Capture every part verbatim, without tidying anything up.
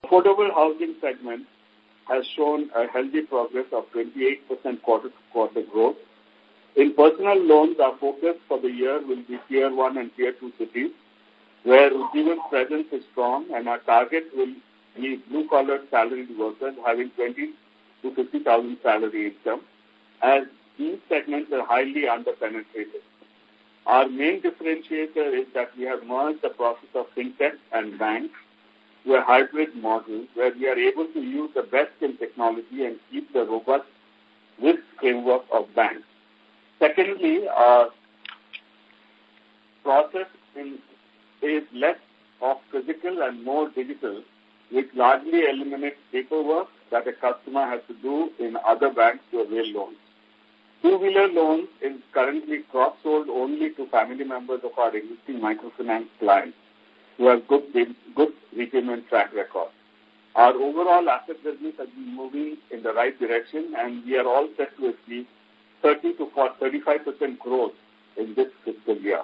affordable housing segment has shown a healthy progress of twenty-eight percent quarter-to-quarter growth. In personal loans, our focus for the year will be Tier one and Tier two cities, where Ujjivan's presence is strong, and our target will be blue-collar salaried workers having twenty to fifty thousand salary income, as these segments are highly under-penetrated. Our main differentiator is that we have merged the process of fintech and banks to a hybrid model where we are able to use the best in technology and keep the robust risk framework of banks. Secondly, our process in, is less of physical and more digital, which largely eliminates paperwork that a customer has to do in other banks to avail loans. Two-wheeler loans is currently cross-sold only to family members of our existing microfinance clients who have good, good repayment track record. Our overall asset business has been moving in the right direction, and we are all set to achieve thirty to thirty-five percent growth in this fiscal year.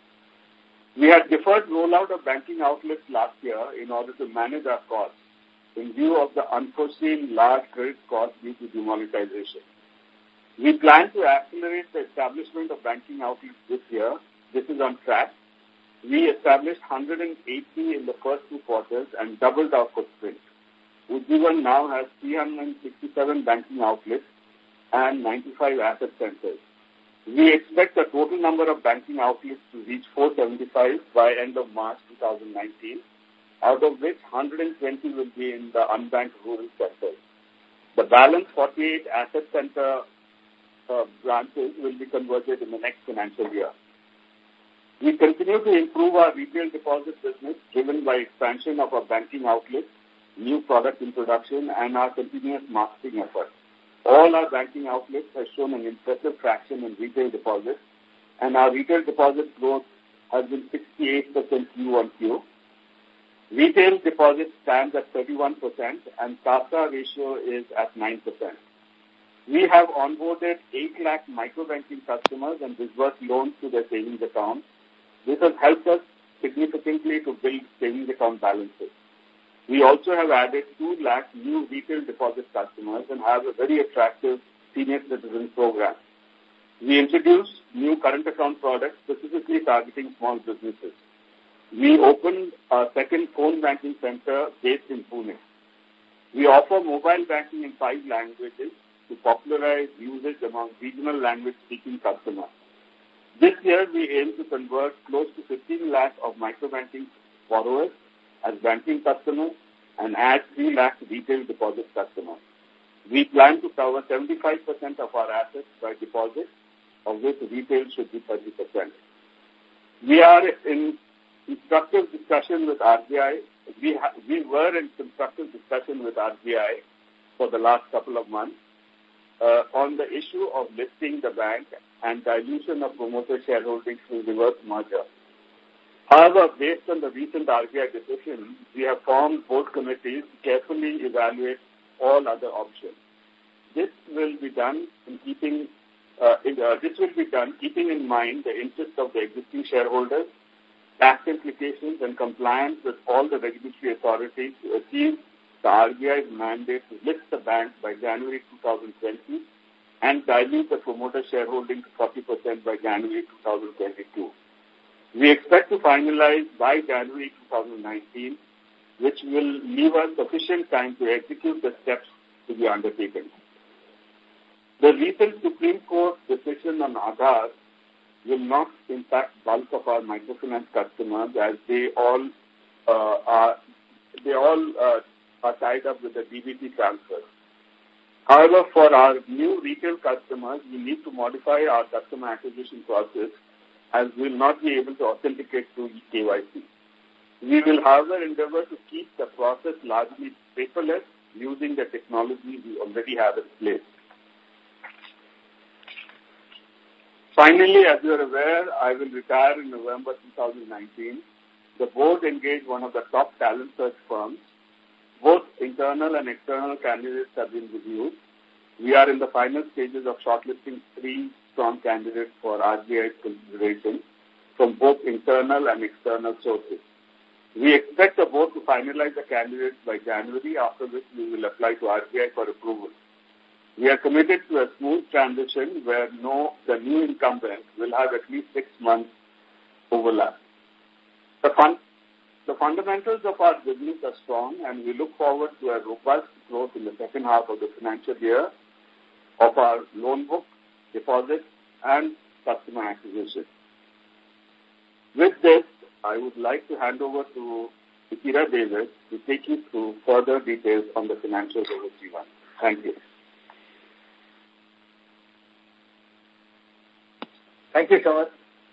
We had deferred rollout of banking outlets last year in order to manage our costs in view of the unforeseen large credit costs due to demonetization. We plan to accelerate the establishment of banking outlets this year. This is on track. We established one hundred eighty in the first two quarters and doubled our footprint. Ujjivan now has three hundred sixty-seven banking outlets and ninety-five asset centers. We expect the total number of banking outlets to reach four hundred seventy-five by end of March twenty nineteen, out of which one hundred twenty will be in the unbanked rural sectors. The balance forty-eight asset center uh, branches will be converted in the next financial year. We continue to improve our retail deposit business driven by expansion of our banking outlets, new product introduction, and our continuous marketing efforts. All our banking outlets have shown an impressive traction in retail deposits, and our retail deposit growth has been sixty-eight percent Q on Q. Retail deposits stand at thirty-one percent, and CASA ratio is at nine percent. We have onboarded eight lakh microbanking customers and disbursed loans to their savings accounts. This has helped us significantly to build savings account balances. We also have added two lakh new retail deposit customers and have a very attractive senior citizen program. We introduced new current account products specifically targeting small businesses. We opened a second phone banking center based in Pune. We offer mobile banking in five languages to popularize usage among regional language-speaking customers. This year, we aim to convert close to fifteen lakh of microbanking borrowers as banking customers and add three lakh retail deposit customers. We plan to cover seventy-five percent of our assets by deposits, of which retail should be thirty percent. We are in constructive discussion with R B I. We, ha- we were in constructive discussion with R B I for the last couple of months uh, on the issue of listing the bank and dilution of promoter shareholding through reverse merger. However, based on the recent R B I decision, we have formed board committees to carefully evaluate all other options. This will be done in keeping uh, in, uh, this will be done keeping in mind the interests of the existing shareholders, tax implications, and compliance with all the regulatory authorities to achieve the R B I's mandate to list the bank by January twenty twenty and dilute the promoter shareholding to forty percent by January twenty twenty-two. We expect to finalize by January twenty nineteen, which will leave us sufficient time to execute the steps to be undertaken. The recent Supreme Court decision on Aadhaar will not impact bulk of our microfinance customers as they all uh, are they all uh, are tied up with the D B T transfer. However, for our new retail customers, we need to modify our customer acquisition process as we will not be able to authenticate through e K Y C. We will, however, endeavor to keep the process largely paperless using the technology we already have in place. Finally, as you are aware, I will retire in November twenty nineteen. The board engaged one of the top talent search firms. Both internal and external candidates have been reviewed. We are in the final stages of shortlisting three strong candidates for R B I's consideration from both internal and external sources. We expect the board to finalize the candidates by January, after which we will apply to R B I for approval. We are committed to a smooth transition where no the new incumbent will have at least six months overlap. The, fun, the fundamentals of our business are strong, and we look forward to a robust growth in the second half of the financial year of our loan book, deposits, and customer acquisition. With this, I would like to hand over to Ittira Davis to take you through further details on the financials of G one. Thank you. Thank you, Thomas.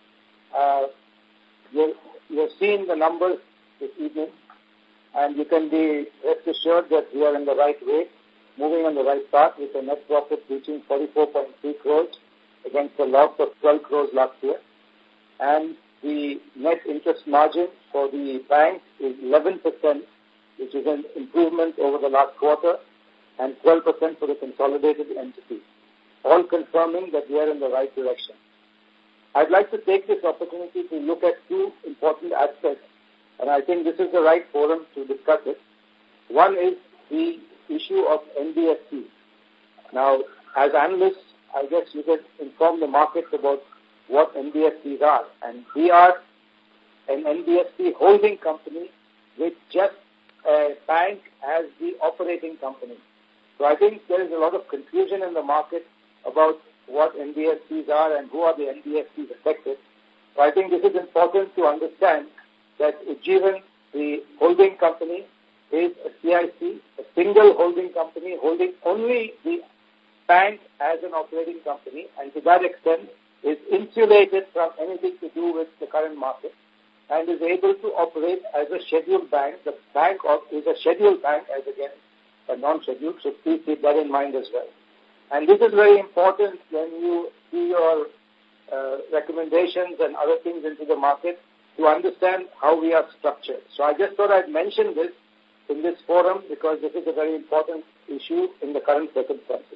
Uh, you're, you're seeing the numbers this evening, and you can be rest assured that we are in the right way, moving on the right path with a net profit reaching forty-four point three crores against a loss of twelve crores last year. And the net interest margin for the bank is eleven percent, which is an improvement over the last quarter, and twelve percent for the consolidated entity, all confirming that we are in the right direction. I'd like to take this opportunity to look at two important aspects, and I think this is the right forum to discuss it. One is the issue of N B F Cs. Now, as analysts, I guess you can inform the market about what N B F Cs are. And we are an N B F C holding company with just a bank as the operating company. So I think there is a lot of confusion in the market about what N B F Cs are and who are the N B F Cs affected. So I think this is important to understand that Ujjivan, the holding company, is a C I C, a single holding company holding only the bank as an operating company, and to that extent is insulated from anything to do with the current market and is able to operate as a scheduled bank. The bank is a scheduled bank as against a non-scheduled, so please keep that in mind as well. And this is very important when you see your uh, recommendations and other things into the market to understand how we are structured. So I just thought I'd mention this in this forum because this is a very important issue in the current circumstances.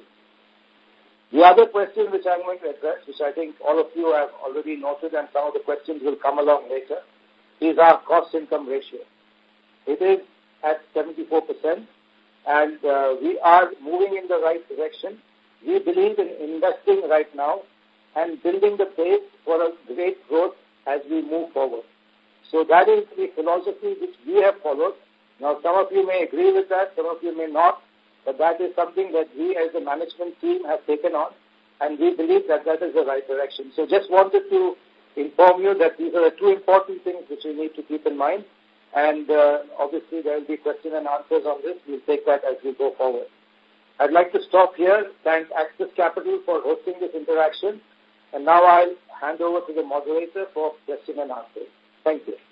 The other question which I'm going to address, which I think all of you have already noted and some of the questions will come along later, is our cost-income ratio. It is at seventy-four percent, and uh, we are moving in the right direction. We believe in investing right now and building the base for a great growth as we move forward. So that is the philosophy which we have followed. Now, some of you may agree with that, some of you may not, but that is something that we as the management team have taken on, and we believe that that is the right direction. So just wanted to inform you that these are the two important things which we need to keep in mind, and uh, obviously there will be question and answers on this. We'll take that as we go forward. I'd like to stop here, thank Axis Capital for hosting this interaction, and now I'll hand over to the moderator for question and answers. Thank you.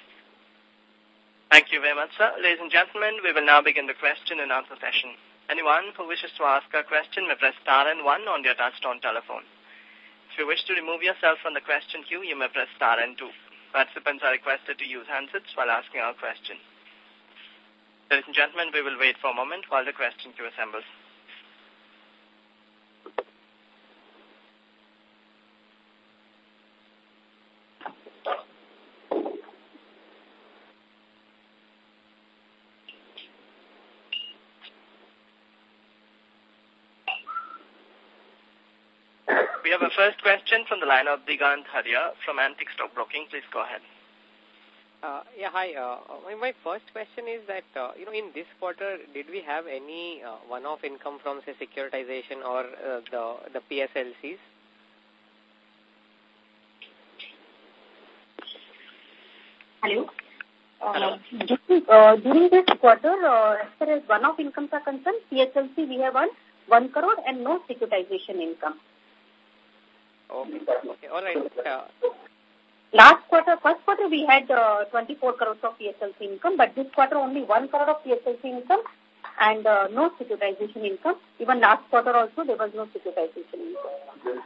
Thank you very much, sir. Ladies and gentlemen, we will now begin the question and answer session. Anyone who wishes to ask a question may press star and one on your touchtone telephone. If you wish to remove yourself from the question queue, you may press star and two. Participants are requested to use handsets while asking our question. Ladies and gentlemen, we will wait for a moment while the question queue assembles. We have a first question from the line of Digant Haria from Antique Stock Broking. Please go ahead. Uh, yeah, hi. Uh, my, my first question is that, uh, you know, in this quarter, did we have any uh, one-off income from, say, securitization or uh, the, the P S L Cs? Hello. Uh, Hello. During, uh, during this quarter, uh, as far as one-off incomes are concerned, P S L C we have earned one crore and no securitization income. Okay, okay, all right. Uh, Last quarter, first quarter, we had uh, twenty-four crores of P S L C income, but this quarter only one crore of P S L C income and uh, no securitization income. Even last quarter also, there was no securitization income.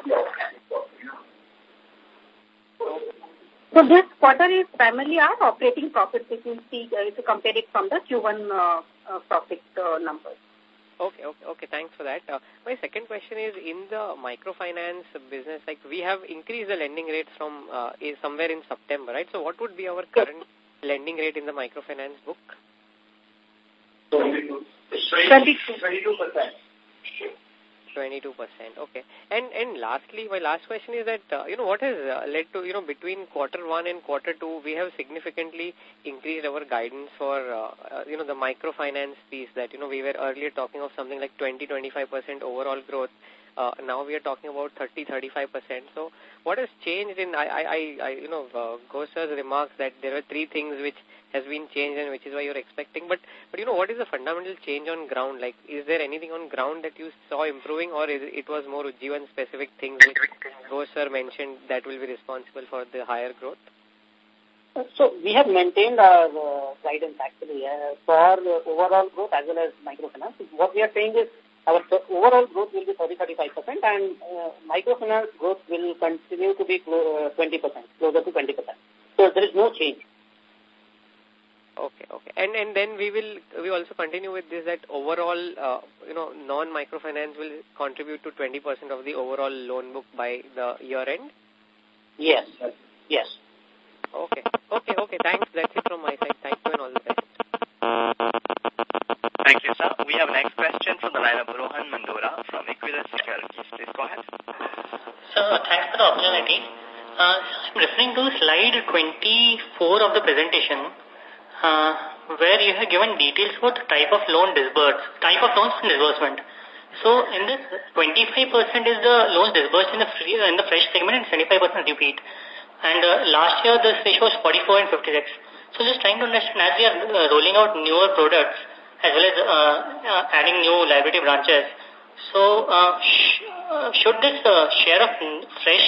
So this quarter is primarily our operating profit, if you see, uh, if you compare it from the Q one uh, uh, profit uh, numbers. Okay, okay, okay. Thanks for that. Uh, my second question is, in the microfinance business, like we have increased the lending rates from uh, is somewhere in September, right? So what would be our current lending rate in the microfinance book? twenty-two. twenty-two percent. twenty-two percent. Okay. And and lastly, my last question is that, uh, you know, what has uh, led to, you know, between quarter one and quarter two, we have significantly increased our guidance for, uh, uh, you know, the microfinance piece that, you know, we were earlier talking of something like twenty to twenty-five percent overall growth. Uh, now we are talking about thirty to thirty-five percent. So what has changed in, I, I, I you know, uh, Ghosa's remarks that there were three things which has been changed and which is why you're expecting. But, but you know, what is the fundamental change on ground? Like, is there anything on ground that you saw improving, or is it, it was more Ujjivan-specific things which Ghosa mentioned that will be responsible for the higher growth? So we have maintained our uh, guidance actually uh, for uh, overall growth as well as microfinance. What we are saying is our overall growth will be thirty to thirty-five percent and uh, microfinance growth will continue to be clo- uh, twenty percent, closer to twenty percent. So there is no change. Okay, okay. And and then we will we also continue with this that overall, uh, you know, non-microfinance will contribute to twenty percent of the overall loan book by the year end? Yes, yes. Okay, okay, okay. Thanks. That's it from my side. Thank you and all the best. Thank you, sir. We have next question from the line of Rohan Mandora from Equirus Securities. Please go ahead. Sir, thanks for the opportunity. Uh, I'm referring to slide twenty-four of the presentation, uh, where you have given details about the type of loan disbursed, type of loans and disbursement. So, in this, twenty-five percent is the loans disbursed in the free, in the fresh segment and seventy-five percent repeat. And uh, last year, this ratio was forty-four and fifty-six. So, just trying to understand, as we are uh, rolling out newer products, as well as uh, uh, adding new liability branches, so uh, sh uh, should this uh, share of fresh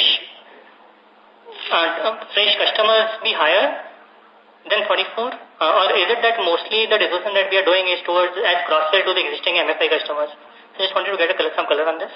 uh, fresh customers be higher than forty-four? Uh, or is it that mostly the disbursement that we are doing is towards as cross-sell to the existing M F I customers? So just wanted to get a color, some color on this.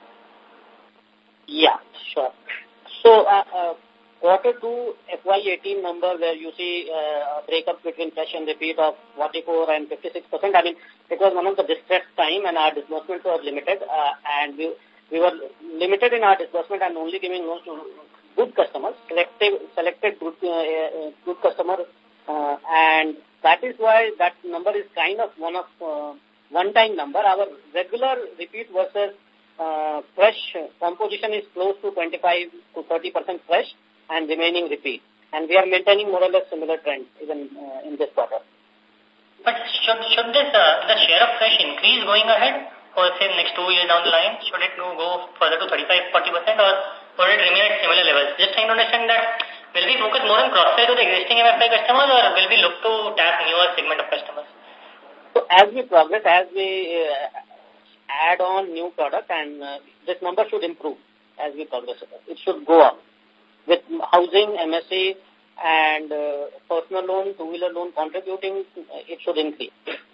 Yeah, sure. So, uh, uh, quarter two F Y eighteen number where you see uh, a breakup between fresh and repeat of forty-four and fifty-six percent. I mean, it was one of the distressed time and our disbursements were limited uh, and we, we were limited in our disbursement and only giving loans to good customers, selective, selected good, uh, good customers uh, and that is why that number is kind of one of uh, one-time number. Our regular repeat versus uh, fresh composition is close to twenty-five to thirty percent fresh and remaining repeat. And we are maintaining more or less similar trends even uh, in this quarter. But should, should this, uh, the share of fresh increase going ahead, or say next two years down the line, should it go further to thirty-five to forty percent, or will it remain at similar levels? Just trying to understand that, will we focus more on cross-sell to the existing M F I customers, or will we look to tap newer segment of customers? So as we progress, as we uh, add on new product, and uh, this number should improve as we progress. It should go up. With housing, M S E, and uh, personal loan, two-wheeler loan contributing, it should increase.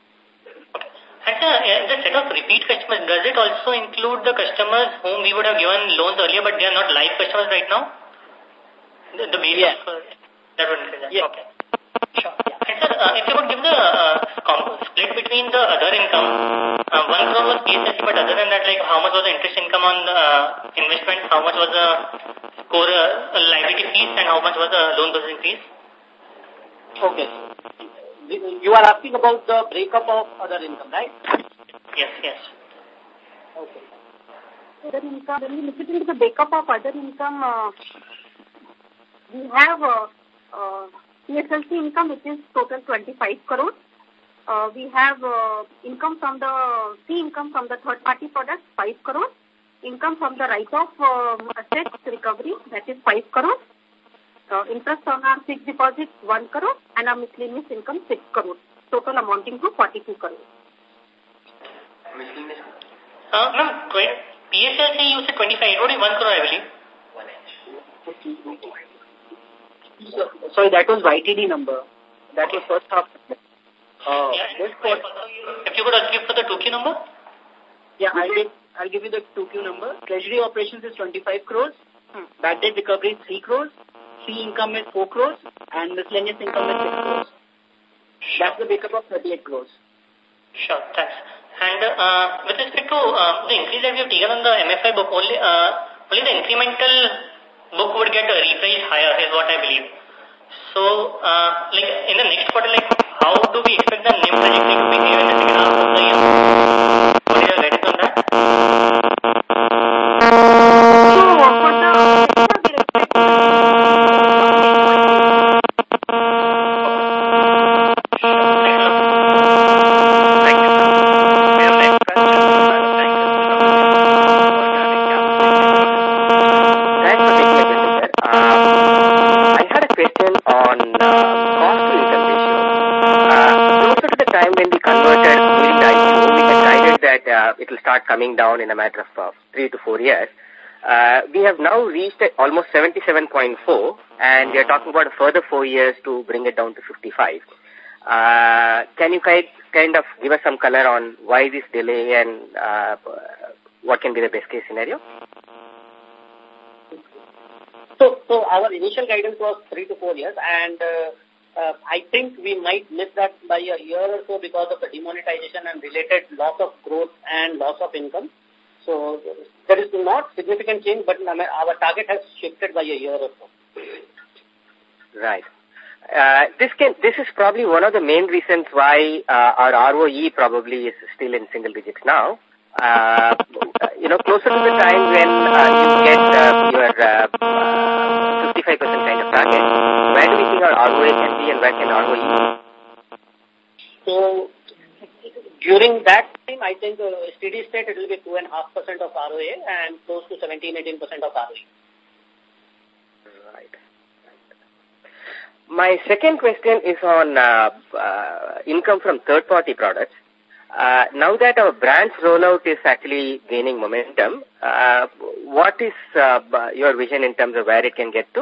And uh, the set of repeat customers, does it also include the customers whom we would have given loans earlier, but they are not live customers right now? The, the base yeah. of, uh, that would increase that. Yeah. Okay. Sure. And sir, uh, if you could give the uh, split between the other income, uh, one crore was P S L C, but other than that, like how much was the interest income on uh, investment, how much was the core uh, liability fees, and how much was the loan processing fees? Okay. You are asking about the breakup of other income, right? Yes, yes. Okay. Other income, when we look into the breakup of other income, uh, we have uh, uh, P S L C income, which is total twenty-five crores. Uh, we have uh, income from the fee income from the third party products, five crores. Income from the write-off uh, assets recovery, that is five crores. Uh, interest on our fixed deposits, one crore. And our miscellaneous income, six crores. Total amounting to forty-two crores. Uh, Ma'am, P S L C you said twenty-five, only one crore I believe. So, sorry, that was Y T D number. That was first half. Uh, yeah, this quarter, if you could also give for the two Q number? Yeah, I'll give, I'll give you the two Q number. Treasury operations is twenty-five crores. Hmm. Bad debt recovery is three crores. Fee income is four crores. And miscellaneous income is six crores. Sure. That's the breakup of thirty-eight crores. Sure, thanks. And uh, with respect to uh, the increase that we have taken on the M F I book, only uh, only the incremental book would get uh, repriced higher is what I believe. So, uh, like in the next quarter, like how do we expect the NIM trajectory to behave in the second half of the year? What is your guidance on that? So, for the we expect coming down in a matter of uh, three to four years. Uh, we have now reached almost seventy-seven point four, and we are talking about a further four years to bring it down to fifty-five. Uh, can you kind, kind of give us some color on why this delay and uh, what can be the best case scenario? So, so our initial guidance was three to four years, and uh, uh, I think we might miss that by a year or so because of the demonetization and related loss of growth and loss of income. So there is not significant change, but our target has shifted by a year or so. Right. Uh, this can, this is probably one of the main reasons why uh, our R O E probably is still in single digits now. Uh, you know, closer to the time when uh, you get uh, your uh, uh, fifty-five percent kind of target, where do we think our R O A can be and where can R O E? So, during that time, I think uh, steady state, it will be two point five percent of R O A and close to seventeen to eighteen percent of R O E. Right. My second question is on uh, uh, income from third-party products. Uh, now that our branch rollout is actually gaining momentum, uh, what is uh, your vision in terms of where it can get to?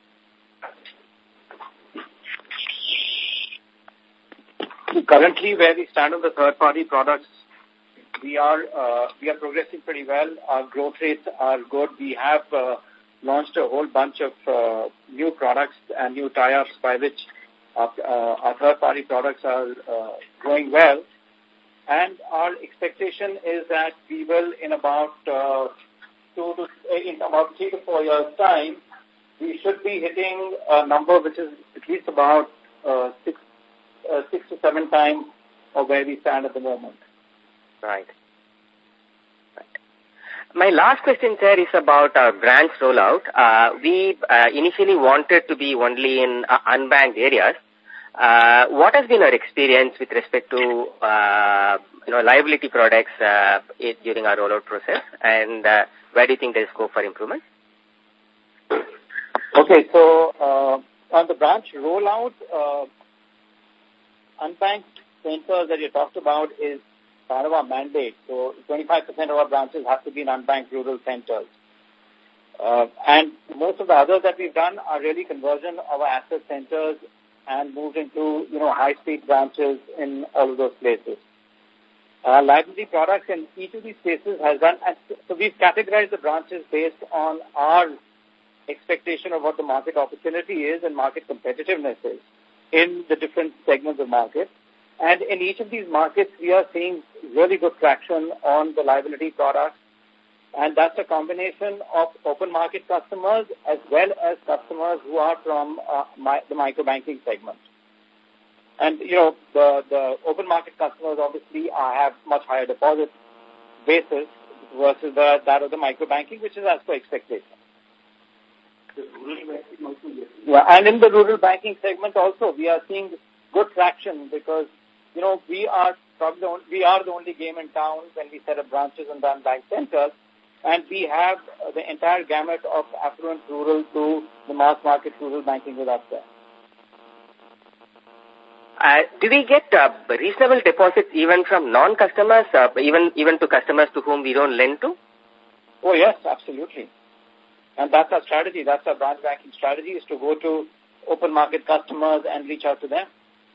Currently, where we stand on the third-party products, we are uh, we are progressing pretty well. Our growth rates are good. We have uh, launched a whole bunch of uh, new products and new tie-ups by which our, uh, our third-party products are uh, growing well. And our expectation is that we will, in about uh, two to in about three to four years' time, we should be hitting a number which is at least about uh, six, uh, six to seven times of where we stand at the moment. Right. Right. My last question, sir, is about our branch rollout. Uh, we uh, initially wanted to be only in uh, unbanked areas. Uh, what has been our experience with respect to, uh, you know, liability products uh, it, during our rollout process, and uh, where do you think there is scope for improvement? Okay, so uh, on the branch rollout, uh, unbanked centers that you talked about is part of our mandate. So twenty-five percent of our branches have to be in unbanked rural centers. Uh, and most of the others that we've done are really conversion of our asset centers and moved into, you know, high-speed branches in all of those places. Uh, liability products in each of these places has done, so we've categorized the branches based on our expectation of what the market opportunity is and market competitiveness is in the different segments of market. And in each of these markets, we are seeing really good traction on the liability products. And that's a combination of open market customers as well as customers who are from uh, my, the microbanking segment. And, you know, the, the open market customers obviously uh, have much higher deposit basis versus the, that of the microbanking, which is as per expectation. Yeah, and in the rural banking segment also, we are seeing good traction because, you know, we are probably the only, we are the only game in town when we set up branches and run bank centers. And we have uh, the entire gamut of affluent rural to the mass market rural banking with us there. Uh, do we get uh, reasonable deposits even from non-customers, uh, even even to customers to whom we don't lend to? Oh, yes, absolutely. And that's our strategy. That's our branch banking strategy, is to go to open market customers and reach out to them.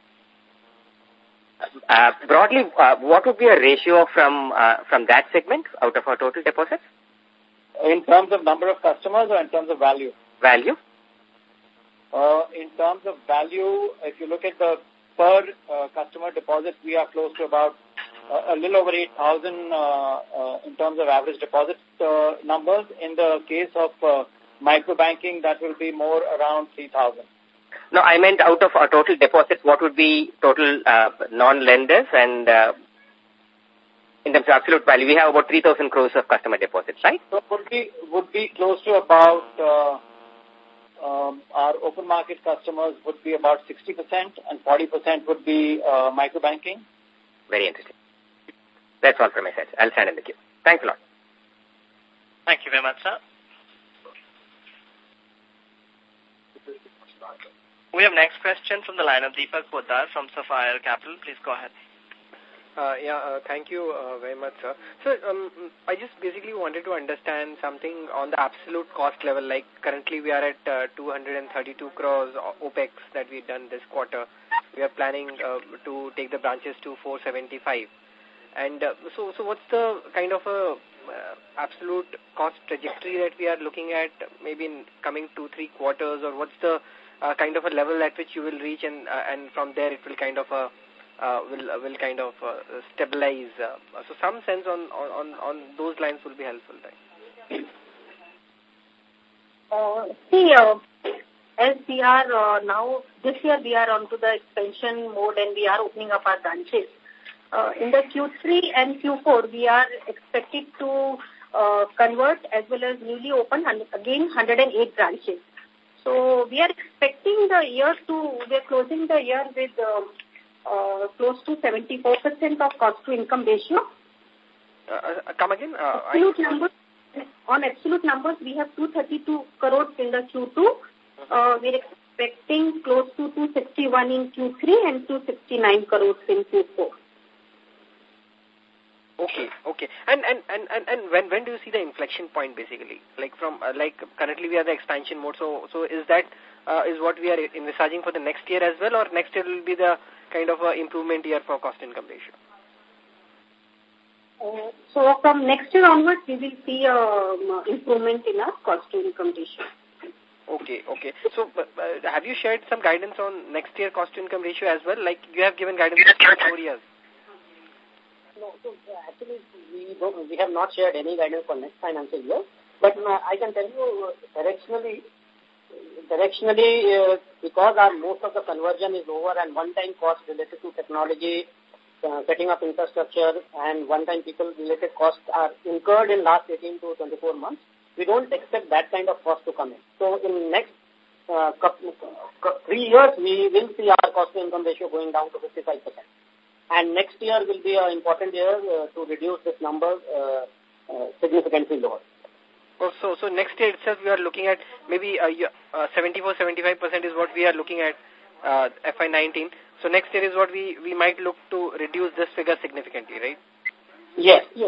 Uh, broadly, uh, what would be a ratio from uh, from that segment out of our total deposits? In terms of number of customers or in terms of value? Value. Uh, in terms of value, if you look at the per uh, customer deposits, we are close to about uh, a little over eight thousand uh, uh, in terms of average deposit uh, numbers. In the case of uh, microbanking, that will be more around three thousand. No, I meant out of our total deposits, what would be total uh, non-lenders and uh, in terms of absolute value, we have about three thousand crores of customer deposits, right? So would be, would be close to about, uh, um, our open market customers would be about sixty percent and forty percent would be uh, micro banking. Very interesting. That's all from my side. I'll stand in the queue. Thanks a lot. Thank you very much, sir. We have next question from the line of Deepak Poddar from Sapphire Capital. Please go ahead. Uh, yeah, uh, thank you uh, very much, sir. So, um, I just basically wanted to understand something on the absolute cost level. Like, currently we are at uh, two hundred thirty-two crores OPEX that we've done this quarter. We are planning uh, to take the branches to four seventy-five. And uh, so, so what's the kind of a uh, absolute cost trajectory that we are looking at maybe in coming two, three quarters, or what's the uh, kind of a level at which you will reach, and uh, and from there it will kind of uh, uh, will uh, will kind of uh, stabilize. Uh, so some sense on on on those lines will be helpful, right? Uh, see, uh, as we are uh, now this year we are onto the expansion mode and we are opening up our branches. Uh, in the Q three and Q four, we are expected to uh, convert as well as newly open again one hundred eight branches. So we are expecting the year to, we are closing the year with uh, uh, close to seventy-four percent of cost to income ratio. Uh, uh, come again? Uh, absolute numbers, on absolute numbers, we have two hundred thirty-two crores in the Q two. Uh, we are expecting close to two hundred sixty-one in Q three and two hundred sixty-nine crores in Q four. Okay, okay. And and, and, and, and when when do you see the inflection point basically? Like from uh, like currently we are the expansion mode. So so is that uh, is what we are envisaging for the next year as well, or next year will be the kind of uh, improvement year for cost income ratio? Uh, so from next year onwards, we will see um, improvement in our cost to income ratio. Okay, okay. So uh, have you shared some guidance on next year cost to income ratio as well? Like you have given guidance for four years. No, so uh, actually we don't, we have not shared any guidance for next financial year. But uh, I can tell you uh, directionally, directionally uh, because our most of the conversion is over and one-time cost related to technology, uh, setting up infrastructure, and one-time people-related costs are incurred in last eighteen to twenty-four months. We don't expect that kind of cost to come in. So in next uh, couple, three years, we will see our cost-to-income ratio going down to fifty-five percent. And next year will be an important year uh, to reduce this number uh, uh, significantly lower. Oh, so, so next year itself we are looking at maybe uh, uh, seventy-four to seventy-five percent is what we are looking at uh, F Y nineteen. So next year is what we, we might look to reduce this figure significantly, right? Yes, yes.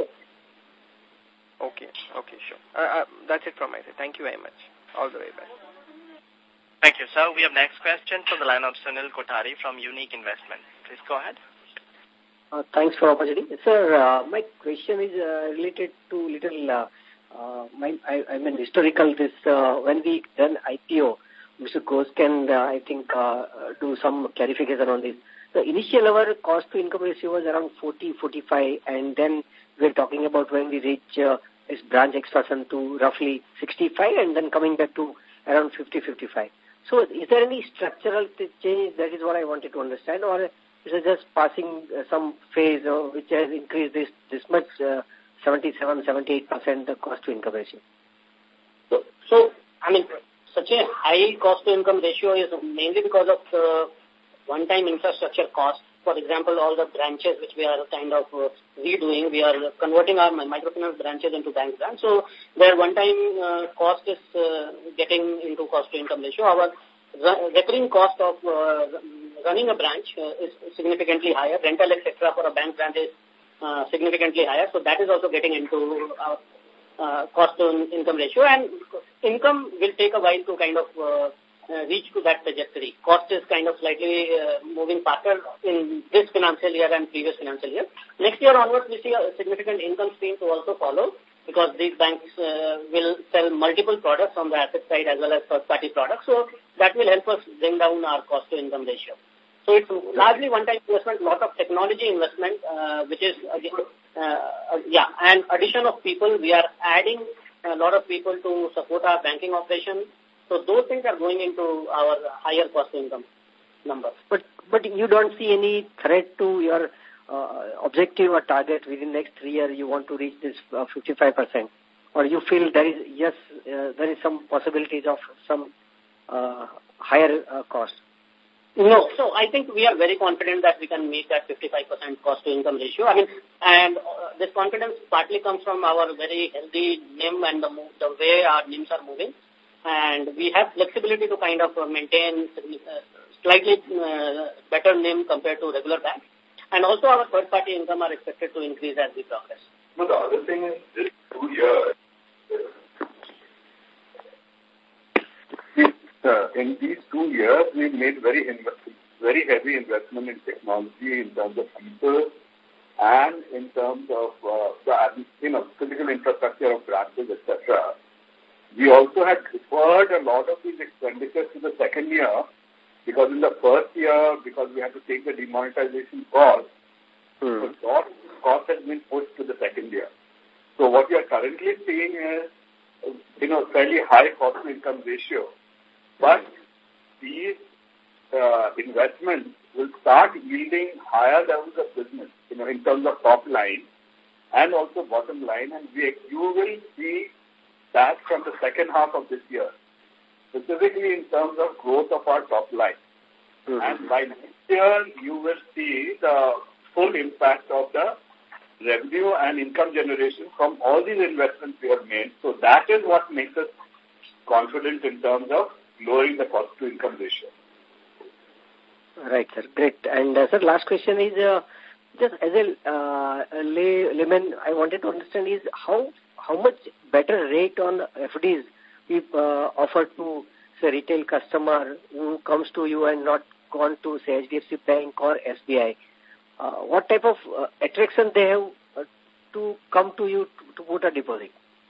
Okay, okay, sure. Uh, uh, that's it from my side. Thank you very much. All the way best. Thank you, sir. We have next question from the line of Sunil Kothari from Unique Investment. Please go ahead. Uh, thanks for the opportunity. Sir, uh, my question is uh, related to little, uh, uh, my, I, I mean, historical, this, uh, when we done I P O, Mister Ghosh can, uh, I think, uh, do some clarification on this. The initial our cost to income ratio was around forty, forty-five, and then we're talking about when we reach uh, this branch expansion to roughly sixty-five, and then coming back to around fifty, fifty-five. So is there any structural change? That is what I wanted to understand, or is it just passing uh, some phase uh, which has increased this this much, uh, seventy-seven, seventy-eight percent the cost to income ratio? So, so, I mean, such a high cost to income ratio is mainly because of the one-time infrastructure cost. For example, all the branches which we are kind of uh, redoing, we are converting our microfinance branches into bank branch. So their one-time uh, cost is uh, getting into cost to income ratio. Our recurring cost of uh, running a branch uh, is significantly higher. Rental, et cetera for a bank branch is uh, significantly higher. So that is also getting into our uh, cost to income ratio. And income will take a while to kind of uh, uh, reach to that trajectory. Cost is kind of slightly uh, moving faster in this financial year and previous financial year. Next year onwards, we see a significant income stream to also follow, because these banks uh, will sell multiple products on the asset side as well as third-party products. So that will help us bring down our cost-to-income ratio. So it's largely one-time investment, lot of technology investment, uh, which is, uh, uh, yeah, and addition of people. We are adding a lot of people to support our banking operation. So those things are going into our higher cost to income number. But but you don't see any threat to your uh, objective or target within next three years? You want to reach this uh, fifty-five percent, or you feel there is yes uh, there is some possibilities of some uh, higher uh, cost? No, so I think we are very confident that we can meet that fifty-five percent cost to income ratio. I mean, and uh, this confidence partly comes from our very healthy N I M and the, move, the way our N I Ms are moving. And we have flexibility to kind of uh, maintain uh, slightly uh, better N I M compared to regular banks. And also our third-party income are expected to increase as we progress. But the other thing is this two years, uh, in these two years, we've made very invest very heavy investment in technology in terms of people and in terms of uh, the you know physical infrastructure of branches, et cetera. We also had deferred a lot of these expenditures to the second year because in the first year, because we had to take the demonetization cost, mm. the cost, cost has been pushed to the second year. So what we are currently seeing is, you know, fairly high cost-to-income ratio. But these uh, investments will start yielding higher levels of business, you know, in terms of top line and also bottom line. And we, you will see that from the second half of this year, specifically in terms of growth of our top line. Mm-hmm. And by next year, you will see the full impact of the revenue and income generation from all these investments we have made. So that is what makes us confident in terms of lowering the cost-to-income ratio. Right, sir. Great. And, uh, sir, last question is, uh, just as a uh, lay, layman, I wanted to understand is how how much better rate on F Ds we uh, offer to, say, retail customer who comes to you and not gone to, say, H D F C Bank or S B I. Uh, what type of uh, attraction they have uh, to come to you to, to put a deposit?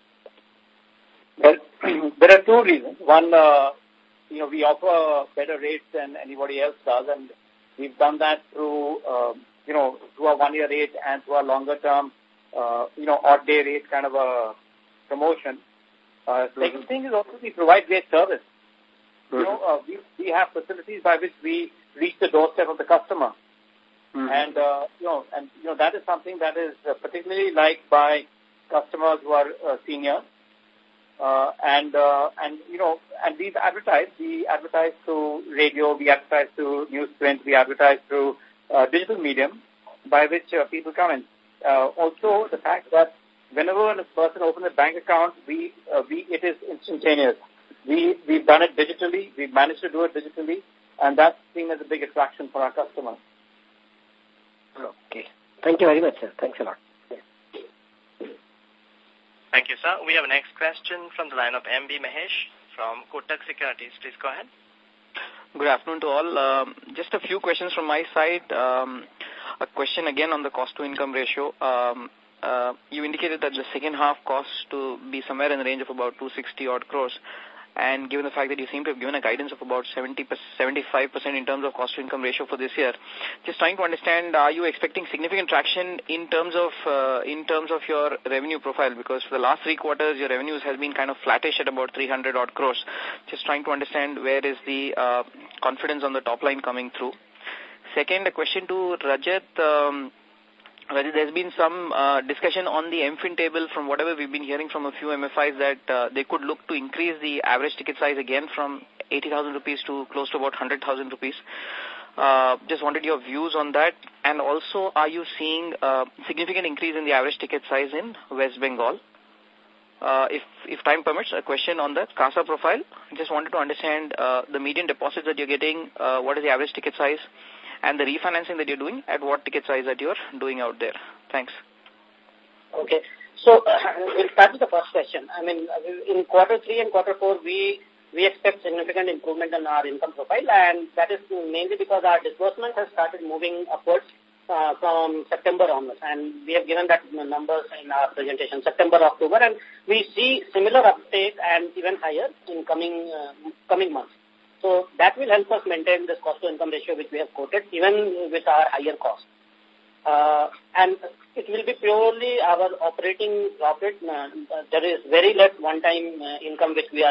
Well, there are two reasons. One, uh, you know, we offer better rates than anybody else does, and we've done that through, uh, you know, through a one-year rate and through a longer-term, uh, you know, odd-day rate kind of a promotion. Uh, second mm-hmm. thing is also we provide great service. Mm-hmm. You know, uh, we, we have facilities by which we reach the doorstep of the customer. Mm-hmm. And, uh, you know, and, you know, that is something that is uh, particularly liked by customers who are uh, senior. Uh, and, uh, and, you know, and we advertise, we advertise through radio, we advertise through newsprint, we advertise through uh, digital medium by which uh, people come in. Uh, also, the fact that whenever a person opens a bank account, we, uh, we, it is instantaneous. We, we've done it digitally, we've managed to do it digitally, and that's seen as a big attraction for our customers. Okay. Thank you very much, sir. Thanks a lot. Thank you, sir. We have a next question from the line of M B Mahesh from Kotak Securities. Please go ahead. Good afternoon to all. Um, just a few questions from my side. Um, a question again on the cost-to-income ratio. Um, uh, you indicated that the second half cost to be somewhere in the range of about two hundred sixty odd crores. And given the fact that you seem to have given a guidance of about seventy, seventy-five percent in terms of cost-to-income ratio for this year, just trying to understand, are you expecting significant traction in terms of uh, in terms of your revenue profile? Because for the last three quarters, your revenues has been kind of flattish at about three hundred odd crores. Just trying to understand where is the uh, confidence on the top line coming through. Second, a question to Rajat. Um, There's been some uh, discussion on the M F I N table from whatever we've been hearing from a few M F Is that uh, they could look to increase the average ticket size again from eighty thousand rupees to close to about one hundred thousand rupees. Uh, just wanted your views on that. And also, are you seeing a significant increase in the average ticket size in West Bengal? Uh, if, if time permits, a question on the CASA profile. Just wanted to understand uh, the median deposits that you're getting, uh, what is the average ticket size, and the refinancing that you're doing, at what ticket size that you're doing out there. Thanks. Okay. So, uh, we'll start with the first question. I mean, in quarter three and quarter four, we we expect significant improvement in our income profile, and that is mainly because our disbursement has started moving upwards uh, from September onwards, and we have given that numbers in our presentation, September, October, and we see similar uptake and even higher in coming uh, coming months. So that will help us maintain this cost-to-income ratio which we have quoted, even with our higher cost. Uh, and it will be purely our operating profit. Uh, there is very less one-time uh, income which we are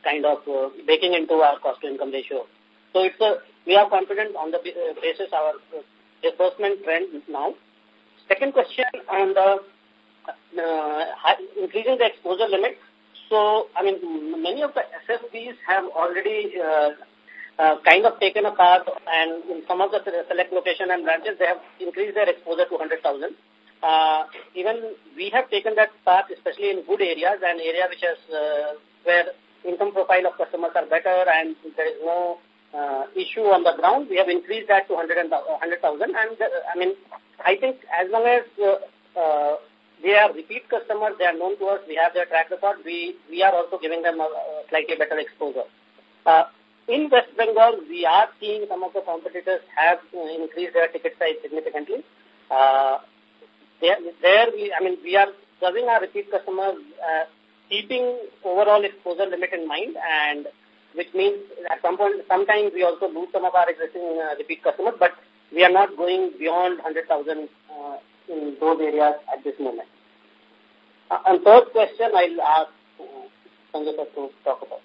kind of uh, baking into our cost-to-income ratio. So it's a, we are confident on the uh, basis our uh, disbursement trend now. Second question on the uh, high, increasing the exposure limit. So, I mean, many of the S F Bs have already uh, uh, kind of taken a path, and in some of the select location and branches, they have increased their exposure to one hundred thousand. Uh, even we have taken that path, especially in good areas and area which has, uh, where income profile of customers are better and there is no uh, issue on the ground. We have increased that to one hundred thousand. And, uh, I mean, I think as long as uh, uh, they are repeat customers, they are known to us, we have their track record, we, we are also giving them a, a slightly better exposure. Uh, in West Bengal, we are seeing some of the competitors have uh, increased their ticket size significantly. Uh, there, there we, I mean, we are serving our repeat customers, uh, keeping overall exposure limit in mind, and which means at some point, sometimes we also lose some of our existing uh, repeat customers, but we are not going beyond one hundred thousand uh, in those areas at this moment. Uh, and third question, I'll ask uh, Sanjay to talk about.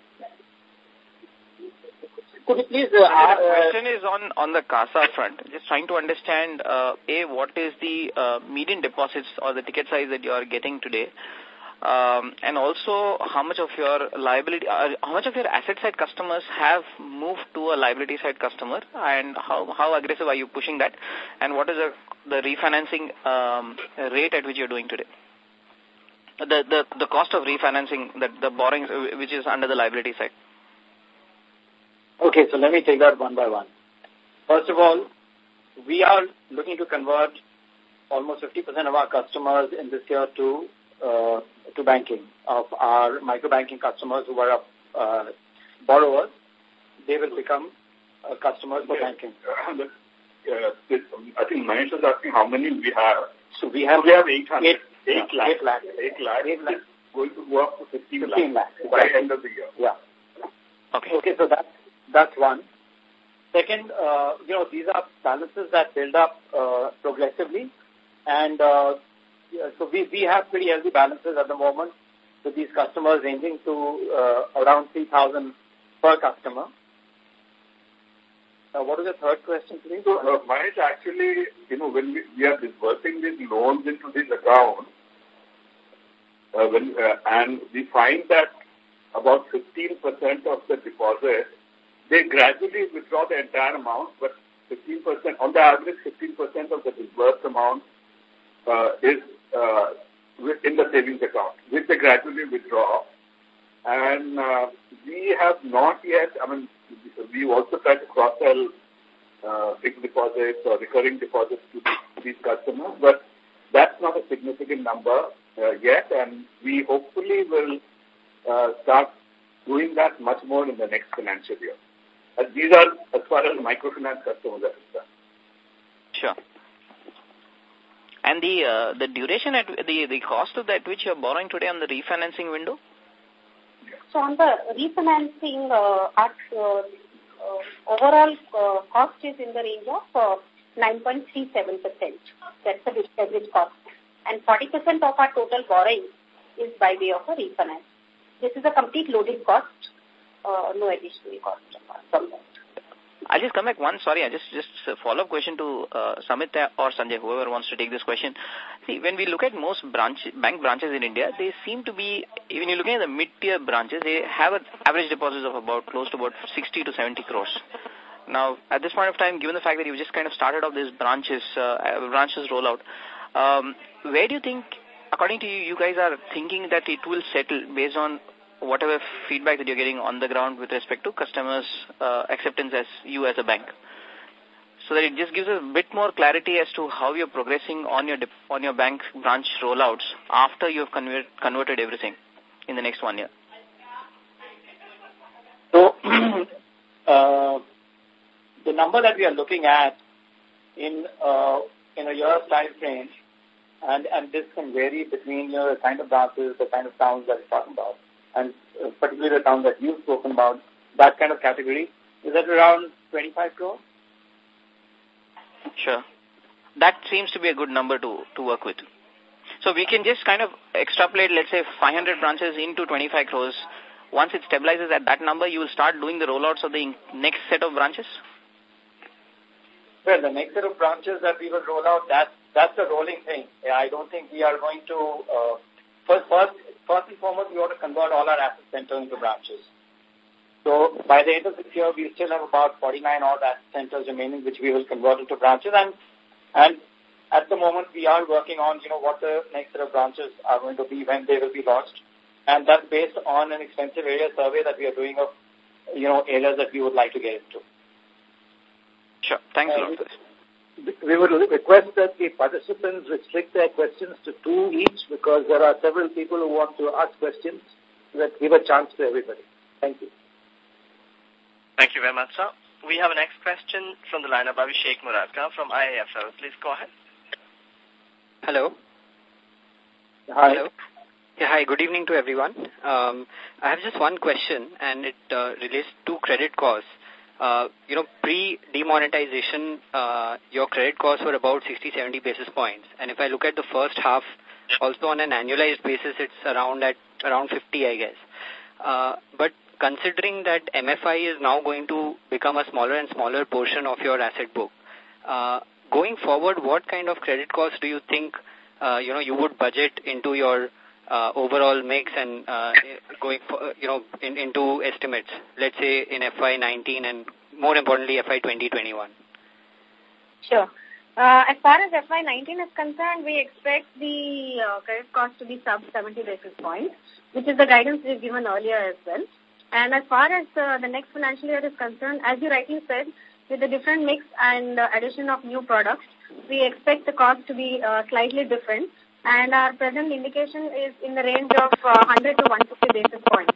Could you please... Uh, uh, the question is on, on the CASA front. Just trying to understand, uh, A, what is the uh, median deposits or the ticket size that you are getting today? Um, and also, how much of your liability, uh, how much of your asset side customers have moved to a liability side customer, and how, how aggressive are you pushing that? And what is the, the refinancing um, rate at which you're doing today? The, the, the cost of refinancing, the, the borrowings, which is under the liability side. Okay, so let me take that one by one. First of all, we are looking to convert almost fifty percent of our customers in this year to uh, to banking. Of our micro-banking customers who are uh, borrowers, they will become uh, customers for yeah. banking. Uh, uh, I think Mahesh is asking how many we have. So we have, so we have eight hundred. Eight, eight, yeah, lakh. eight lakh. Eight lakh. Eight lakh. Going to go up to fifteen, fifteen lakh. By exactly. End of the year. Yeah. Okay. Okay, so that's, that's one. Second, uh, you know, these are balances that build up uh, progressively. And uh, yeah, so we, we have pretty healthy balances at the moment with these customers ranging to uh, around three thousand per customer. Uh, what is the third question, please? So, uh, Mahesh, actually, you know, when we, we are disbursing these loans into these accounts, uh, when, uh, and we find that about fifteen percent of the deposit, they gradually withdraw the entire amount, but fifteen percent, on the average, fifteen percent of the disbursed amount uh, is uh, in the savings account, which they gradually withdraw. And uh, we have not yet, I mean, we also try to cross-sell uh, fixed deposits or recurring deposits to these customers, but that's not a significant number uh, yet, and we hopefully will uh, start doing that much more in the next financial year. Uh, these are as far as microfinance customers are concerned. Sure. And the uh, the duration at the the cost of that which you're borrowing today on the refinancing window? So on the refinancing, uh, our uh, uh, overall uh, cost is in the range of uh, nine point three seven percent. That's the average cost. And forty percent of our total borrowing is by way of a refinance. This is a complete loaded cost, uh, no additional cost from that. I'll just come back one, sorry, I just, just a follow-up question to uh, Samit or Sanjay, whoever wants to take this question. See, when we look at most branch, bank branches in India, they seem to be, when you're looking at the mid-tier branches, they have an average deposits of about close to about sixty to seventy crores. Now, at this point of time, given the fact that you've just kind of started off these branches, uh, branches rollout, um, where do you think, according to you, you guys are thinking that it will settle based on whatever feedback that you're getting on the ground with respect to customers' uh, acceptance as you as a bank, so that it just gives us a bit more clarity as to how you're progressing on your on your bank branch rollouts after you've convert, converted everything in the next one year? So, uh, the number that we are looking at in uh, in a year's time frame, and, and this can vary between you know, the kind of branches, the kind of towns that we're talking about, and uh, particularly the town that you've spoken about, that kind of category, is at around twenty-five crores? Sure. That seems to be a good number to, to work with. So we can just kind of extrapolate, let's say, five hundred branches into twenty-five crores once it stabilizes at that number, you will start doing the rollouts of the next set of branches? Well, the next set of branches that we will roll out, that's, that's a rolling thing. I don't think we are going to, uh, first, first, first and foremost, we want to convert all our asset centers into branches. So by the end of this year, we still have about forty-nine odd asset centers remaining, which we will convert into branches. And, and at the moment, we are working on, you know, what the next set of branches are going to be, when they will be launched. And that's based on an extensive area survey that we are doing of, you know, areas that we would like to get into. Sure. Thanks uh, a lot for this. We would request that the participants restrict their questions to two each, because there are several people who want to ask questions, so that give a chance to everybody. Thank you. Thank you very much, sir. We have a next question from the line of Abhishek Murarka from I I F L. Please go ahead. Hello. Hi. Hello. Yeah, hi, good evening to everyone. Um, I have just one question, and it uh, relates to credit costs. Uh, you know, pre-demonetization, uh, your credit costs were about sixty, seventy basis points. And if I look at the first half, also on an annualized basis, it's around at around fifty, I guess. Uh, but considering that M F I is now going to become a smaller and smaller portion of your asset book, uh, going forward, what kind of credit costs do you think, uh, you know, you would budget into your uh, overall mix and uh, going, for, you know, in, into estimates, let's say in F Y nineteen and more importantly F Y twenty twenty-one? Sure. Uh, as far as F Y nineteen is concerned, we expect the uh, credit cost to be sub seventy basis points, which is the guidance we've given earlier as well. And as far as uh, the next financial year is concerned, as you rightly said, with the different mix and uh, addition of new products, we expect the cost to be uh, slightly different. And our present indication is in the range of uh, one hundred to one hundred fifty basis points.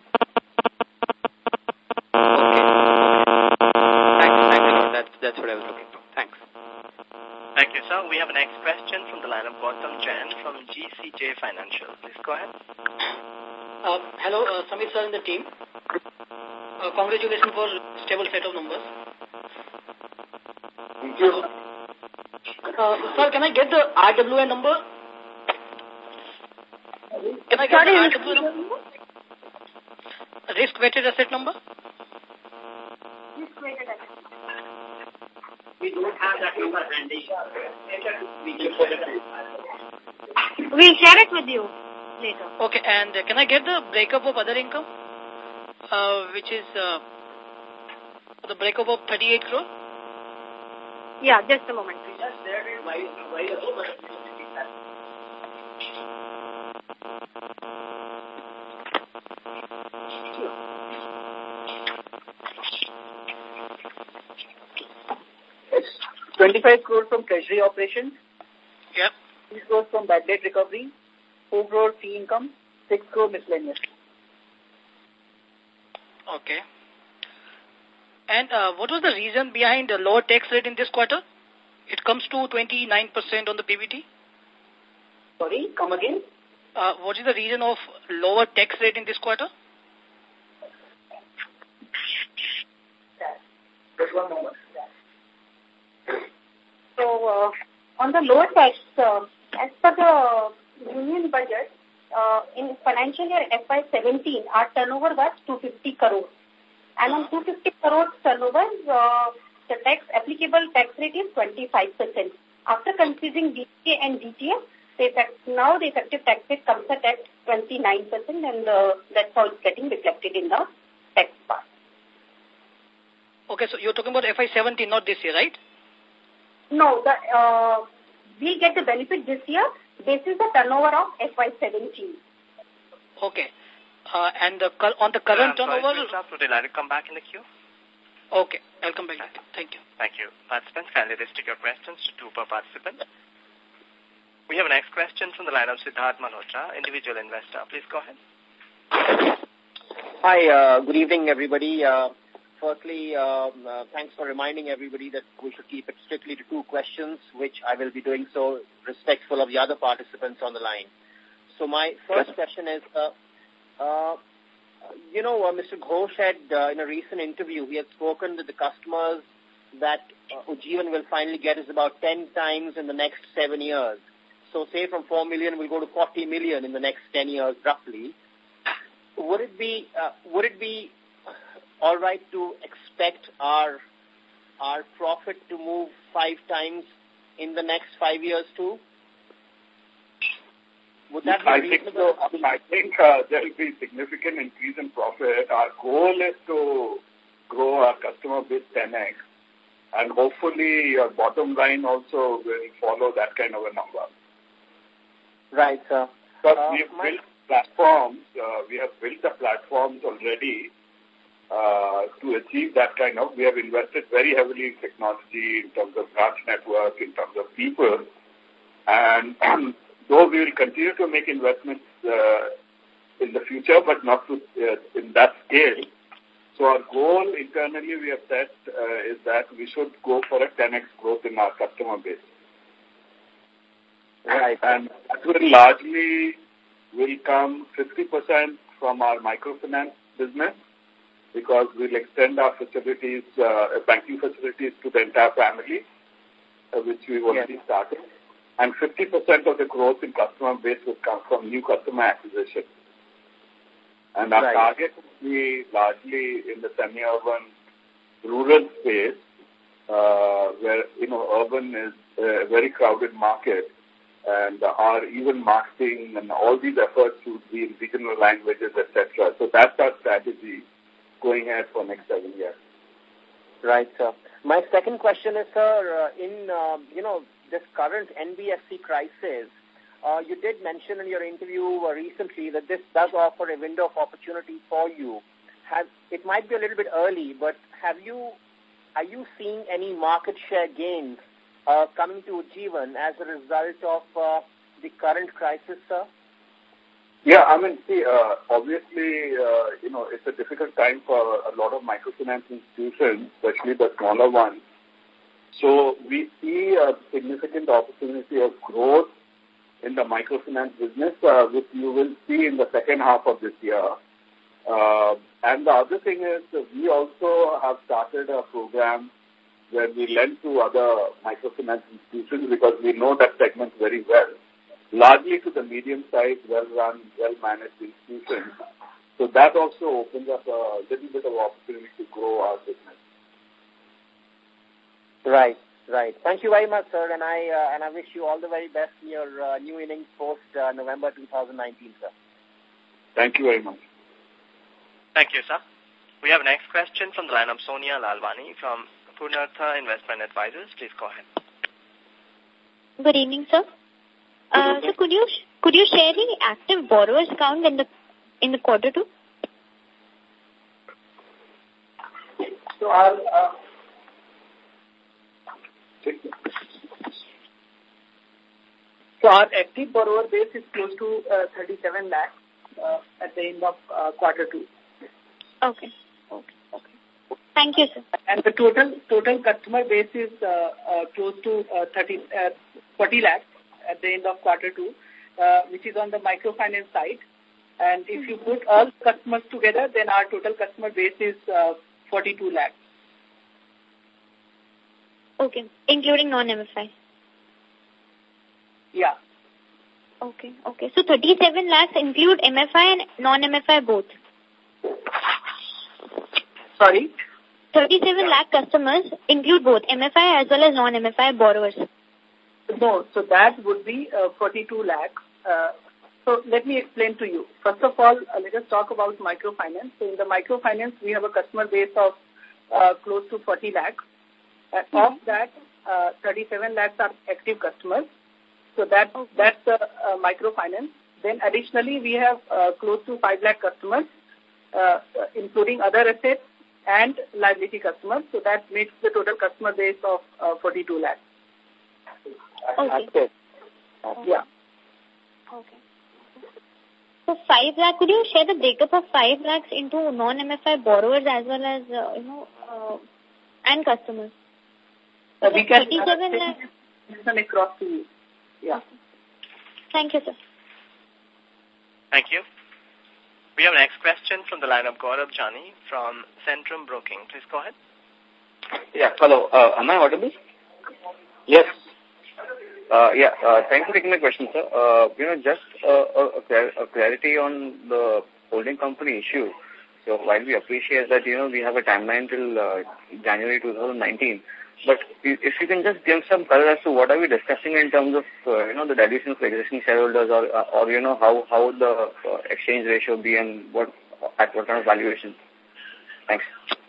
Okay. Thanks, thanks a lot. That's, that's what I was looking for. Thanks. Thank you, sir. We have a next question from the line of Gautam Jain from G C J Financial. Please go ahead. Uh, hello, uh, Samir sir and the team. Uh, congratulations for stable set of numbers. Thank you. Uh, sir, can I get the R W A number? Can I get Sorry, the R W A number? Risk-weighted asset number? Risk-weighted asset. We don't have that number handy. We'll share it with you later. Okay, and uh, can I get the breakup of other income? Uh, which is uh, the breakup of thirty-eight crore? Yeah, just a moment, please. It's twenty-five crore from treasury operations. Yep. six crores from bad debt recovery, four crore fee income, six crore miscellaneous. Okay. And uh, what was the reason behind the lower tax rate in this quarter? It comes to twenty-nine percent on the P B T. Sorry, come again? Uh, what is the reason of lower tax rate in this quarter? Just one moment. So, uh, on the lower tax, uh, as per the union budget, uh, in financial year F Y seventeen, our turnover was two hundred fifty crores. And on two hundred fifty crores turnover, uh, the tax applicable tax rate is twenty-five percent. After considering D T A and D T A, the tax, now the effective tax rate comes at twenty-nine percent, and uh, that's how it's getting reflected in the tax part. Okay, so you're talking about F Y seventeen, not this year, right? No, the uh, we get the benefit this year. This is the turnover of F Y seventeen. Okay. Uh, and the, on the current uh, turnover... Sorry, would you like to come back in the queue? Okay, I'll come back. Thank you. Thank you. Participants, kindly restrict your questions to two per participant. We have a next question from the line of Siddharth Malhotra, individual investor. Please go ahead. Hi, uh, good evening, everybody. Uh, firstly, um, uh, thanks for reminding everybody that we should keep it strictly to two questions, which I will be doing so respectful of the other participants on the line. So my first question is, uh, uh, you know, uh, Mister Ghosh had, uh, in a recent interview, he had spoken that the customers that uh, Ujjivan will finally get is about ten times in the next seven years. So say from four million, we'll go to forty million in the next ten years, roughly. would it be uh, would it be all right to expect our our profit to move five times in the next five years too? Would that be I reasonable? think, so. I think uh, there will be significant increase in profit. Our goal is to grow our customer base ten X, and hopefully your bottom line also will follow that kind of a number. Right, sir. But uh, we have built platforms, uh, we have built the platforms already uh, to achieve that kind of, we have invested very heavily in technology, in terms of branch network, in terms of people, and though we will continue to make investments uh, in the future, but not to uh, in that scale. So our goal internally we have set uh, is that we should go for a ten X growth in our customer base. Right. And that will largely will come fifty percent from our microfinance business, because we'll extend our facilities, uh, banking facilities to the entire family, uh, which we've already yes. started. And fifty percent of the growth in customer base will come from new customer acquisition. And our right. target will be largely in the semi-urban rural space, uh, where, you know, urban is a very crowded market. And our even marketing and all these efforts would be in regional languages, et cetera. So that's our strategy going ahead for next seven years. Right, sir. My second question is, sir, uh, in, uh, you know, this current N B F C crisis, uh, you did mention in your interview uh, recently that this does offer a window of opportunity for you. Have, it might be a little bit early, but have you, are you seeing any market share gains uh, coming to Ujjivan as a result of uh, the current crisis, sir? Yeah, I mean, see, uh, obviously, uh, you know, it's a difficult time for a lot of microfinance institutions, especially the smaller ones. So we see a significant opportunity of growth in the microfinance business, uh, which you will see in the second half of this year. Uh, and the other thing is that we also have started a program where we lend to other microfinance institutions, because we know that segment very well, largely to the medium-sized, well-run, well-managed institutions. So that also opens up a little bit of opportunity to grow our business. Right, right. Thank you very much, sir, and I uh, and I wish you all the very best in your uh, new innings post uh, November two thousand nineteen, sir. Thank you very much. Thank you, sir. We have a next question from the line of Sonia Lalwani from Purnartha Investment Advisors. Please go ahead. Good evening, sir. Uh, so could you could you share the active borrowers count in the in the quarter two? So our uh, so our active borrower base is close to uh, thirty-seven lakhs uh, at the end of uh, quarter two. Okay. Okay. Okay. Thank you, sir. And the total total customer base is uh, uh, close to uh, thirty, uh, forty lakhs at the end of quarter two, uh, which is on the microfinance side. And if you put all customers together, then our total customer base is uh, forty-two lakhs. Okay, including non-M F I. Yeah. Okay, okay. So thirty-seven lakhs include M F I and non-M F I both. Sorry? thirty-seven lakh customers include both M F I as well as non-M F I borrowers. No, so that would be uh, forty-two lakhs. Uh, so let me explain to you. First of all, uh, let us talk about microfinance. So in the microfinance, we have a customer base of uh, close to forty lakhs. Uh, mm-hmm. Of that, uh, thirty-seven lakhs are active customers. So that, okay. that's the uh, microfinance. Then additionally, we have uh, close to five lakh customers, uh, including other assets and liability customers. So that makes the total customer base of uh, forty-two lakhs. Okay. Yeah. Okay. So five lakh, could you share the breakup of five lakhs into non-M F I borrowers as well as, uh, you know, uh, and customers? Uh, we can thirty-seven lakhs. Listen across to you. Yeah. Thank you, sir. Thank you. We have next question from the line of Gaurav Jani from Centrum Broking. Please go ahead. Yeah, hello. Uh, am I audible? Yes. Uh, yeah, uh, thanks for taking my question, sir. Uh, you know, just uh, a, a clarity on the holding company issue. So while we appreciate that, you know, we have a timeline till uh, January two thousand nineteen, but if you can just give some color as to what are we discussing in terms of, uh, you know, the dilution of existing shareholders, or, or you know, how, how would the uh, exchange ratio be and what, at what kind of valuation? Thanks.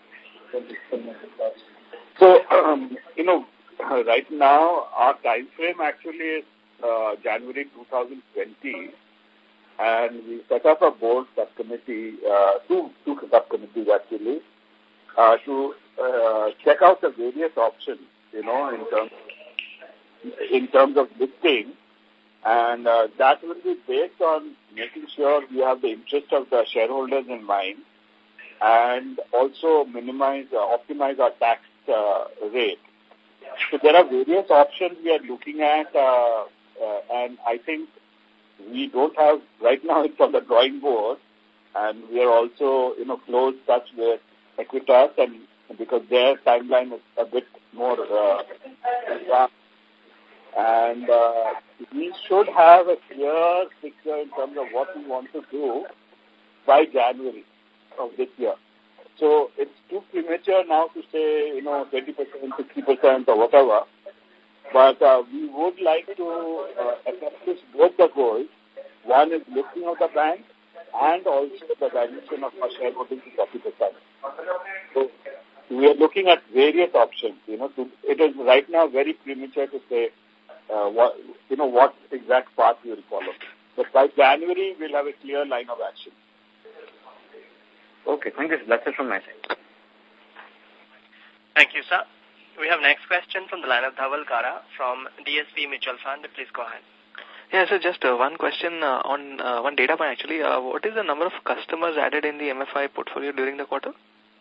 So, um, you know, right now our time frame actually is uh, January two thousand twenty, and we set up a board subcommittee, uh, two, two subcommittees actually, uh, to uh, check out the various options, you know, in terms in terms of listing, and uh, that will be based on making sure we have the interest of the shareholders in mind, and also minimize, uh, optimize our tax uh, rate. So there are various options we are looking at, uh, uh, and I think we don't have, right now it's on the drawing board, and we are also, you know, close touch with Equitas, and because their timeline is a bit more uh, advanced. And uh, we should have a clear picture in terms of what we want to do by January of this year. So it's too premature now to say, you know, twenty percent, sixty percent or whatever. But uh, we would like to uh, accomplish both the goals. One is listing of the bank and also the dilution of our shareholding to forty percent. So we are looking at various options. You know, to, it is right now very premature to say uh, what, you know, what exact path we will follow. But by January, we'll have a clear line of action. Okay, thank you. That's it from my side. Thank you, sir. We have next question from the line of Dhaval Kara from D S P Mutual Fund. Please go ahead. Yeah, so just uh, one question uh, on uh, one data point actually. Uh, what is the number of customers added in the M F I portfolio during the quarter?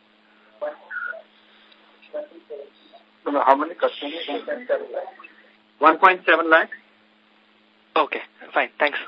How many customers? one point seven lakh. Okay, fine. Thanks.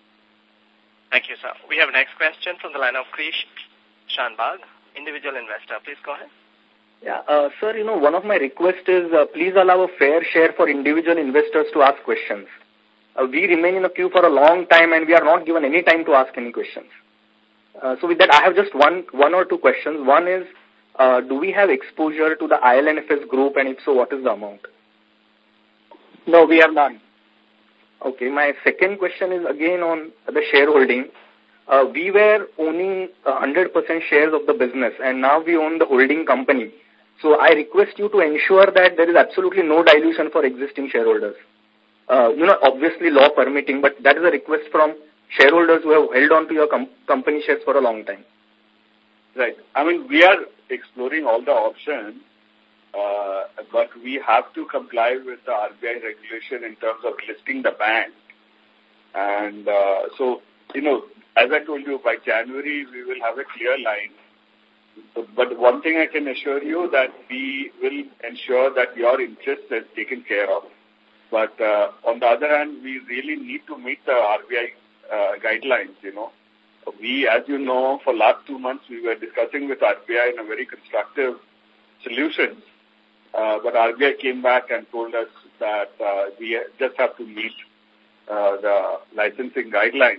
Thank you, sir. We have next question from the line of Krish Shanbag, individual investor. Please go ahead. Yeah, uh, sir, you know, one of my requests is uh, please allow a fair share for individual investors to ask questions. Uh, we remain in a queue for a long time and we are not given any time to ask any questions. Uh, so with that, I have just one, one or two questions. One is, uh, do we have exposure to the I L N F S group, and if so, what is the amount? No, we have none. Okay, my second question is again on the shareholding. Uh, we were owning one hundred percent shares of the business and now we own the holding company. So I request you to ensure that there is absolutely no dilution for existing shareholders. Uh, you know, obviously law permitting, but that is a request from shareholders who have held on to your com company shares for a long time. Right. I mean, we are exploring all the options, uh, but we have to comply with the R B I regulation in terms of listing the bank. And uh, so, you know, as I told you, by January, we will have a clear line. But one thing I can assure you that we will ensure that your interest is taken care of. But uh, on the other hand, we really need to meet the R B I uh, guidelines, you know. We, as you know, for last two months, we were discussing with R B I in a very constructive solution. Uh, but R B I came back and told us that uh, we just have to meet uh, the licensing guidelines.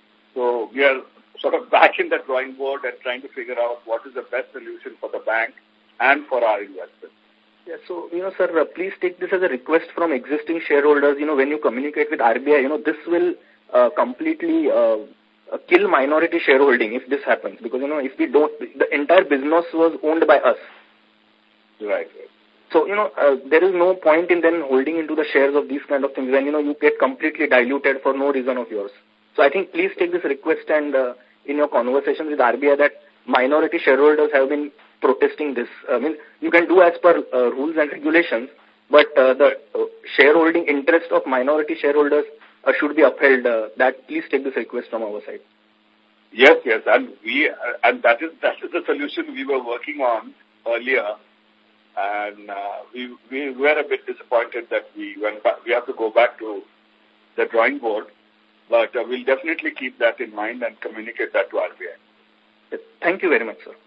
So we are sort of back in the drawing board and trying to figure out what is the best solution for the bank and for our investors. Yeah, so, you know, sir, uh, please take this as a request from existing shareholders. You know, when you communicate with R B I, you know, this will uh, completely uh, uh, kill minority shareholding if this happens. Because, you know, if we don't, the entire business was owned by us. Right. So, you know, uh, there is no point in then holding into the shares of these kind of things when, you know, you get completely diluted for no reason of yours. So I think please take this request and uh, in your conversations with R B I that minority shareholders have been protesting this. I mean, you can do as per uh, rules and regulations, but uh, the uh, shareholding interest of minority shareholders uh, should be upheld. Uh, that please take this request from our side. Yes, yes, and we uh, and that is that is the solution we were working on earlier, and uh, we we were a bit disappointed that we went back, we have to go back to the drawing board. But uh, we'll definitely keep that in mind and communicate that to R B I. Thank you very much, sir.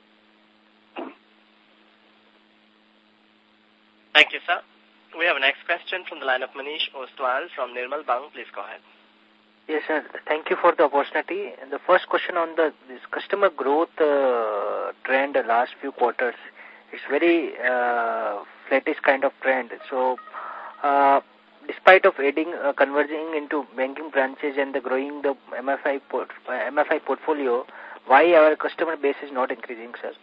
Thank you, sir. We have a next question from the line of Manish Ostwal from Nirmal Bang. Please go ahead. Yes, sir. Thank you for the opportunity. And the first question on the this customer growth uh, trend the last few quarters, it's very uh, flattish kind of trend. So, uh, despite of adding, uh, converging into banking branches and the growing the M F I port, uh, M F I portfolio, why our customer base is not increasing, sir?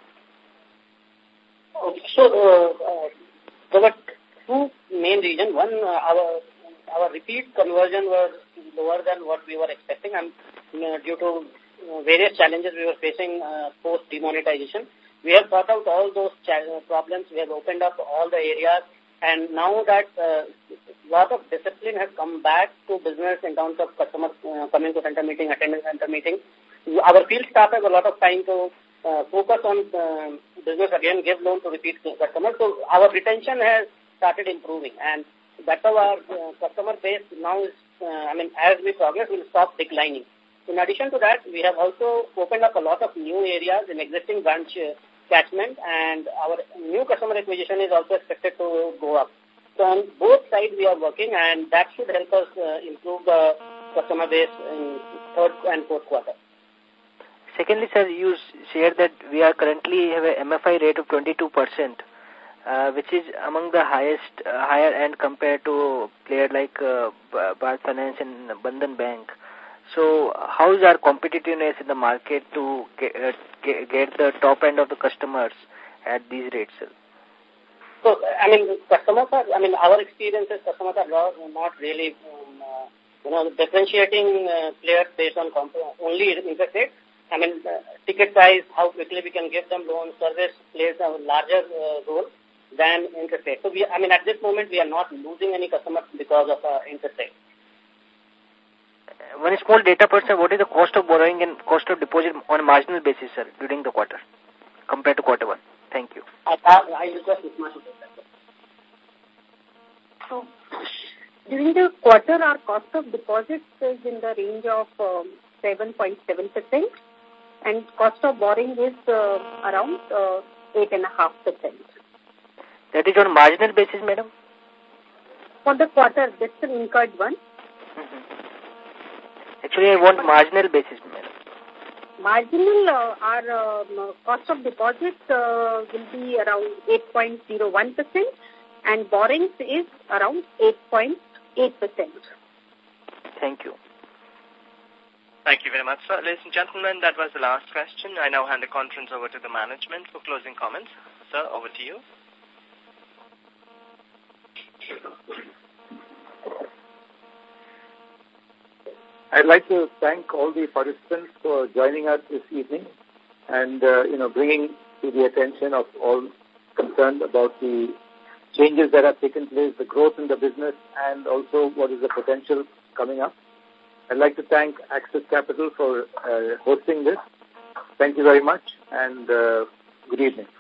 Okay, so uh, uh, there were two main reasons. One, uh, our our repeat conversion was lower than what we were expecting, and uh, due to uh, various challenges we were facing uh, post demonetization. We have thought out all those problems. We have opened up all the areas, and now that a uh, lot of discipline has come back to business in terms of customers uh, coming to center meeting, attending center meeting, our field staff have a lot of time to uh, focus on uh, business again, give loan to repeat customers. So our retention has started improving, and that's how our uh, customer base now is, uh, I mean, as we progress, will stop declining. In addition to that, we have also opened up a lot of new areas in existing branch uh, catchment, and our new customer acquisition is also expected to go up. So on both sides we are working, and that should help us uh, improve the customer base in third and fourth quarter. Secondly, sir, you shared that we are currently have a M F I rate of twenty-two percent, uh, which is among the highest, uh, higher end compared to players like uh, Bharat Finance and Bandhan Bank. So, how is our competitiveness in the market to get, uh, get the top end of the customers at these rates, sir? So, I mean, customers are, I mean, our experience is customers are not really, um, uh, you know, differentiating uh, players based on comp only interest rate. I mean, uh, ticket size, how quickly we can give them loan, service plays a larger uh, role than interest rate. So, we, I mean, at this moment, we are not losing any customers because of uh, interest rate. One small data point, sir, what is the cost of borrowing and cost of deposit on a marginal basis, sir, during the quarter, compared to quarter one? Thank you. I, I request Isma to take that. So, during the quarter, our cost of deposits is in the range of um, seven point seven percent, and cost of borrowing is uh, around uh, eight point five percent. That is on a marginal basis, madam? For the quarter, that's an incurred one. Mm-hmm. Actually, I want marginal basis, madam. Marginal, uh, our um, cost of deposit uh, will be around eight point zero one percent, and borrowings is around eight point eight percent. Thank you. Thank you very much, sir. Ladies and gentlemen, that was the last question. I now hand the conference over to the management for closing comments. Sir, over to you. I'd like to thank all the participants for joining us this evening and, uh, you know, bringing to the attention of all concerned about the changes that have taken place, the growth in the business, and also what is the potential coming up. I'd like to thank Axis Capital for uh, hosting this. Thank you very much, and uh, good evening.